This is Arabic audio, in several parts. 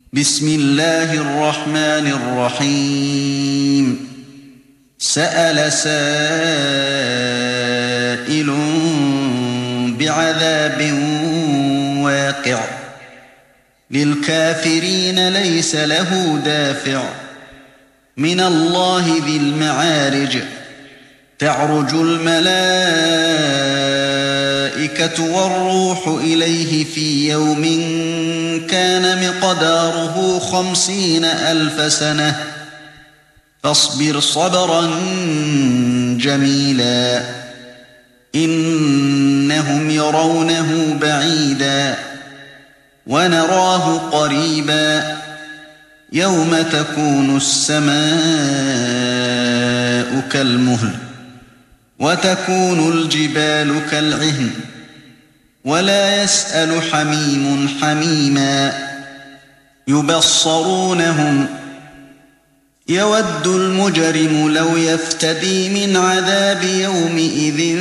بسم الله الرحمن الرحيم سأل سائل بعذاب واقع للكافرين ليس له دافع من الله ذي المعارج تعرج الملائكة والروح إليه في يوم كان مقداره 50,000 سنة فاصبر صبرا جميلا إنهم يرونه بعيدا ونراه قريبا يوم تكون السماء كالمهل وتكون الجبال كالعهن ولا يسأل حميم حميما يبصرونهم يود المجرم لو يفتدي من عذاب يومئذ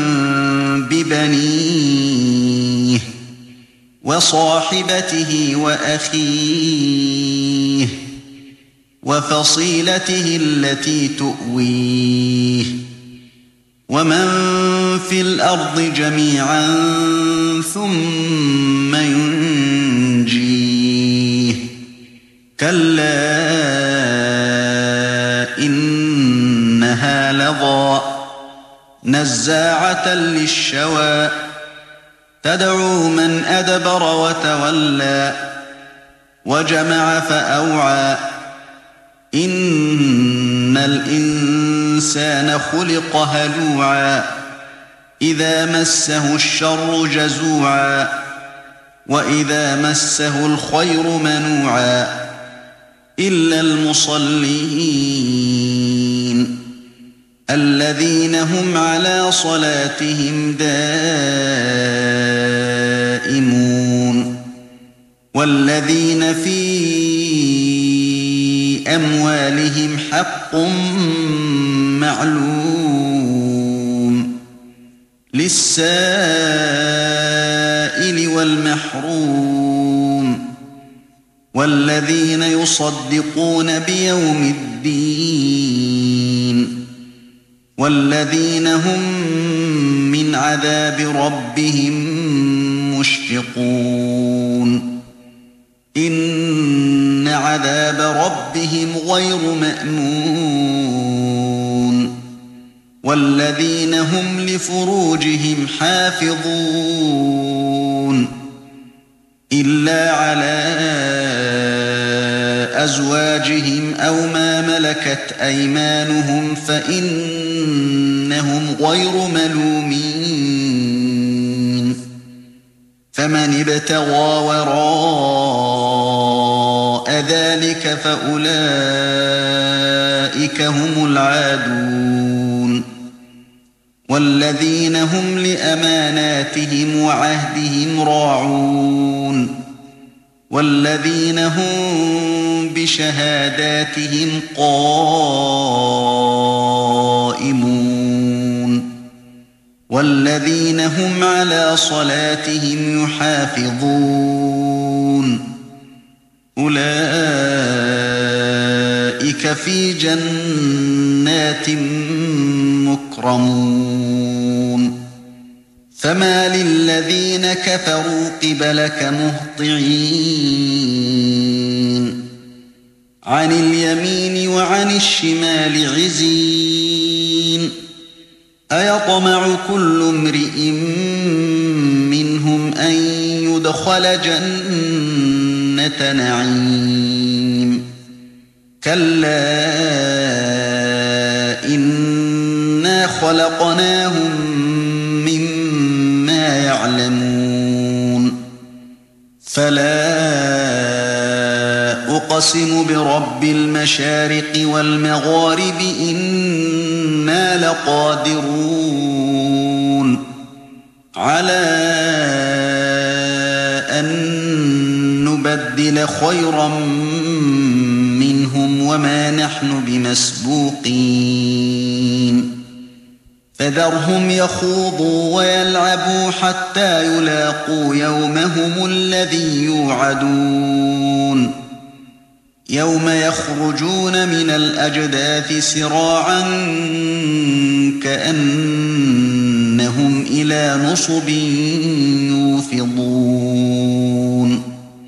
ببنيه وصاحبته وأخيه وفصيلته التي تؤويه ومن في الأرض جميعا ثم ينجيه كلا إنها لظى نزاعة للشوى تدعو من أدبر وتولى وجمع فأوعى إن الإنسان خلق هلوعا إذا مسه الشر جزوعا وإذا مسه الخير منوعا إلا المصلين الذين هم على صلاتهم دائمون والذين في أموالهم حق معلوم للسائل والمحروم والذين يصدقون بيوم الدين والذين هم من عذاب ربهم مشفقون إن عذاب ربهم غير مأمون والذين هم لفروجهم حافظون إلا على أزواجهم أو ما ملكت أيمانهم فإنهم غير ملومين فمن ابتغى وراء ذلك فأولئك هم العادون والذين هم لأماناتهم وعهدهم راعون والذين هم بشهاداتهم قائمون والذين هم على صلاتهم يحافظون أولئك في جنات مكرمون فما للذين كفروا قبلك مهطعين عن اليمين وعن الشمال عزين أيطمع كل امرئ منهم أن يدخل جنة نعيم كلا إنا خلقناهم مما يعلمون فلا أقسم برب المشارق والمغارب إنا لقادرون على أن نبدل خيرا منهم وما نحن بمسبوقين فذرهم يخوضوا ويلعبوا حتى يلاقوا يومهم الذي يوعدون يوم يخرجون من الأجداث سراعا كأنهم إلى نصب يوفضون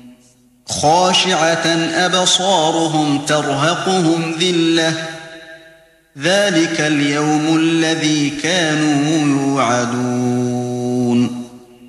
خاشعة أبصارهم ترهقهم ذلة ذلك اليوم الذي كانوا يوعدون